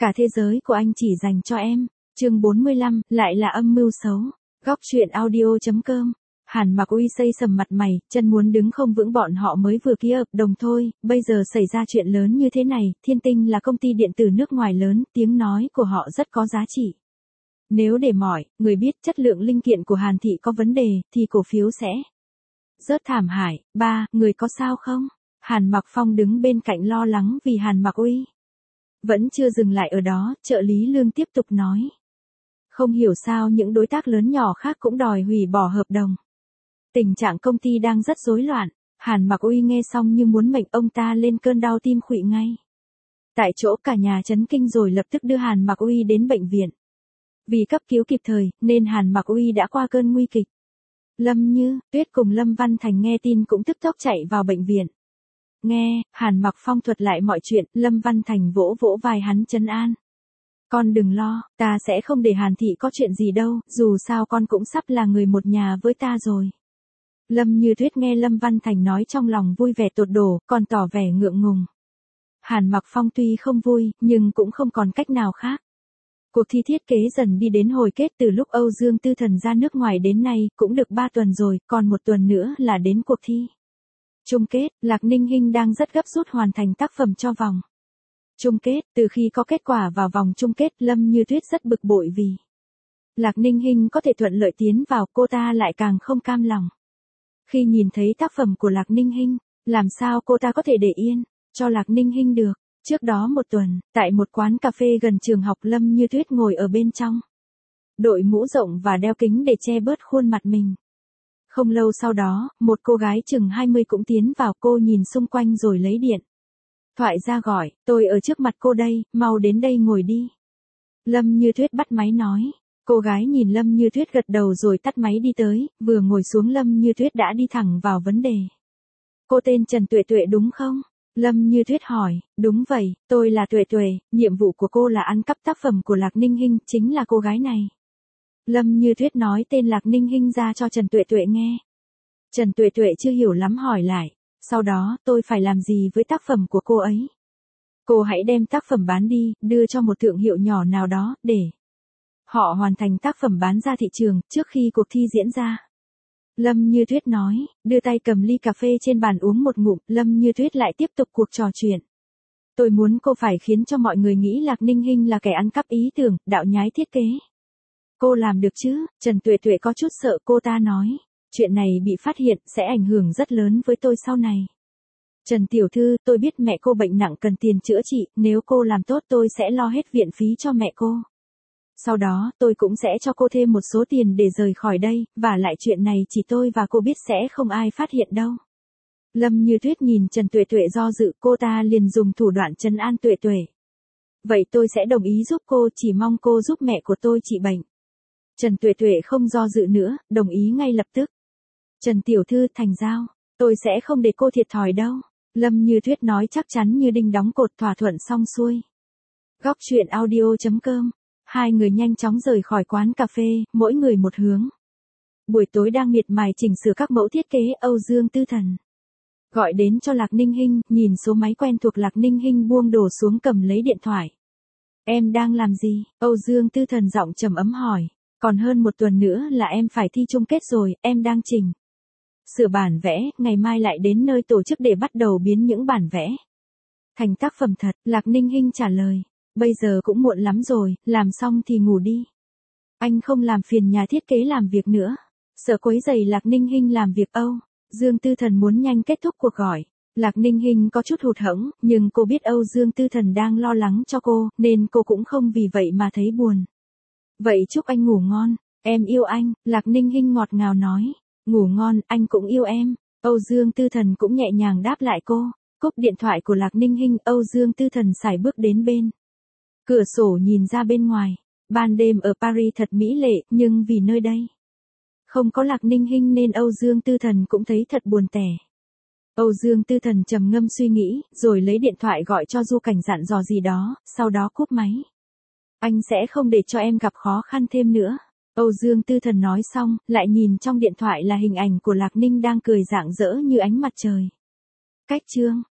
Cả thế giới của anh chỉ dành cho em. Chương 45, lại là âm mưu xấu. Góc truyện audio.com. Hàn Mặc Uy xây sầm mặt mày, chân muốn đứng không vững, bọn họ mới vừa ký hợp đồng thôi, bây giờ xảy ra chuyện lớn như thế này. Thiên Tinh là công ty điện tử nước ngoài lớn, tiếng nói của họ rất có giá trị. Nếu để mọi người biết chất lượng linh kiện của Hàn Thị có vấn đề, thì cổ phiếu sẽ rớt thảm hại. Người có sao không? Hàn Mặc Phong đứng bên cạnh lo lắng vì Hàn Mặc Uy. Vẫn chưa dừng lại ở đó, trợ lý Lương tiếp tục nói. Không hiểu sao những đối tác lớn nhỏ khác cũng đòi hủy bỏ hợp đồng. Tình trạng công ty đang rất rối loạn. Hàn Mặc Uy nghe xong như muốn mệnh ông ta lên cơn đau tim khuỵu ngay. Tại chỗ cả nhà chấn kinh rồi lập tức đưa Hàn Mặc Uy đến bệnh viện. Vì cấp cứu kịp thời, nên Hàn Mặc Uy đã qua cơn nguy kịch. Lâm Như Tuyết cùng Lâm Văn Thành nghe tin cũng tức tốc chạy vào bệnh viện. Nghe Hàn Mặc Phong thuật lại mọi chuyện, Lâm Văn Thành vỗ vỗ vai hắn trấn an. Con đừng lo, ta sẽ không để Hàn Thị có chuyện gì đâu, dù sao con cũng sắp là người một nhà với ta rồi. Lâm Như Tuyết nghe Lâm Văn Thành nói trong lòng vui vẻ tột đổ, còn tỏ vẻ ngượng ngùng. Hàn Mặc Phong tuy không vui, nhưng cũng không còn cách nào khác. Cuộc thi thiết kế dần đi đến hồi kết, từ lúc Âu Dương Tư Thần ra nước ngoài đến nay, cũng được 3 tuần rồi, còn 1 tuần nữa là đến cuộc thi chung kết. Lạc Ninh Hinh đang rất gấp rút hoàn thành tác phẩm cho vòng chung kết. Từ khi có kết quả vào vòng chung kết, Lâm Như Tuyết rất bực bội vì Lạc Ninh Hinh có thể thuận lợi tiến vào, cô ta lại càng không cam lòng. Khi nhìn thấy tác phẩm của Lạc Ninh Hinh, làm sao cô ta có thể để yên cho Lạc Ninh Hinh được. Trước đó 1 tuần, tại một quán cà phê gần trường học, Lâm Như Tuyết ngồi ở bên trong, đội mũ rộng và đeo kính để che bớt khuôn mặt mình. Không lâu sau đó, một cô gái chừng 20 cũng tiến vào, cô nhìn xung quanh rồi lấy điện thoại ra gọi, tôi ở trước mặt cô đây, mau đến đây ngồi đi. Lâm Như Tuyết bắt máy nói. Cô gái nhìn Lâm Như Tuyết gật đầu rồi tắt máy đi tới, vừa ngồi xuống Lâm Như Tuyết đã đi thẳng vào vấn đề. Cô tên Trần Tuệ Tuệ đúng không? Lâm Như Tuyết hỏi. Đúng vậy, tôi là Tuệ Tuệ, nhiệm vụ của cô là ăn cắp tác phẩm của Lạc Ninh Hinh, chính là cô gái này. Lâm Như Tuyết nói tên Lạc Ninh Hinh ra cho Trần Tuệ Tuệ nghe. Trần Tuệ Tuệ chưa hiểu lắm hỏi lại. Sau đó, tôi phải làm gì với tác phẩm của cô ấy? Cô hãy đem tác phẩm bán đi, đưa cho một thương hiệu nhỏ nào đó, để họ hoàn thành tác phẩm bán ra thị trường, trước khi cuộc thi diễn ra. Lâm Như Tuyết nói, đưa tay cầm ly cà phê trên bàn uống một ngụm, Lâm Như Tuyết lại tiếp tục cuộc trò chuyện. Tôi muốn cô phải khiến cho mọi người nghĩ Lạc Ninh Hinh là kẻ ăn cắp ý tưởng, đạo nhái thiết kế. Cô làm được chứ? Trần Tuệ Tuệ có chút sợ, cô ta nói. Chuyện này bị phát hiện, sẽ ảnh hưởng rất lớn với tôi sau này. Trần Tiểu Thư, tôi biết mẹ cô bệnh nặng cần tiền chữa trị, nếu cô làm tốt tôi sẽ lo hết viện phí cho mẹ cô. Sau đó, tôi cũng sẽ cho cô thêm một số tiền để rời khỏi đây, và lại chuyện này chỉ tôi và cô biết, sẽ không ai phát hiện đâu. Lâm Như Tuyết nhìn Trần Tuệ Tuệ do dự, cô ta liền dùng thủ đoạn trấn an Tuệ Tuệ. Vậy tôi sẽ đồng ý giúp cô, chỉ mong cô giúp mẹ của tôi trị bệnh. Trần Tuệ Tuệ không do dự nữa, đồng ý ngay lập tức. Trần Tiểu Thư, thành giao, tôi sẽ không để cô thiệt thòi đâu. Lâm Như Tuyết nói chắc chắn như đinh đóng cột, thỏa thuận xong xuôi. Góc truyện audio.com. Hai người nhanh chóng rời khỏi quán cà phê, mỗi người một hướng. Buổi tối đang miệt mài chỉnh sửa các mẫu thiết kế, Âu Dương Tư Thần gọi đến cho Lạc Ninh Hinh, nhìn số máy quen thuộc Lạc Ninh Hinh buông đổ xuống cầm lấy điện thoại. Em đang làm gì? Âu Dương Tư Thần giọng trầm ấm hỏi. Còn hơn 1 tuần nữa là em phải thi chung kết rồi, em đang chỉnh sửa bản vẽ, ngày mai lại đến nơi tổ chức để bắt đầu biến những bản vẽ thành tác phẩm thật. Lạc Ninh Hinh trả lời. Bây giờ cũng muộn lắm rồi, làm xong thì ngủ đi. Anh không làm phiền nhà thiết kế làm việc nữa. Sợ quấy rầy Lạc Ninh Hinh làm việc. Âu Dương Tư Thần muốn nhanh kết thúc cuộc gọi. Lạc Ninh Hinh có chút hụt hẫng, nhưng cô biết Âu Dương Tư Thần đang lo lắng cho cô, nên cô cũng không vì vậy mà thấy buồn. Vậy chúc anh ngủ ngon, em yêu anh, Lạc Ninh Hinh ngọt ngào nói. Ngủ ngon, anh cũng yêu em. Âu Dương Tư Thần cũng nhẹ nhàng đáp lại cô. Cúp điện thoại của Lạc Ninh Hinh, Âu Dương Tư Thần sải bước đến bên cửa sổ nhìn ra bên ngoài. Ban đêm ở Paris thật mỹ lệ, nhưng vì nơi đây không có Lạc Ninh Hinh nên Âu Dương Tư Thần cũng thấy thật buồn tẻ. Âu Dương Tư Thần trầm ngâm suy nghĩ, rồi lấy điện thoại gọi cho Du Cảnh dặn dò gì đó, sau đó cúp máy. Anh sẽ không để cho em gặp khó khăn thêm nữa. Âu Dương Tư Thần nói xong, lại nhìn trong điện thoại là hình ảnh của Lạc Ninh đang cười rạng rỡ như ánh mặt trời. Cách chương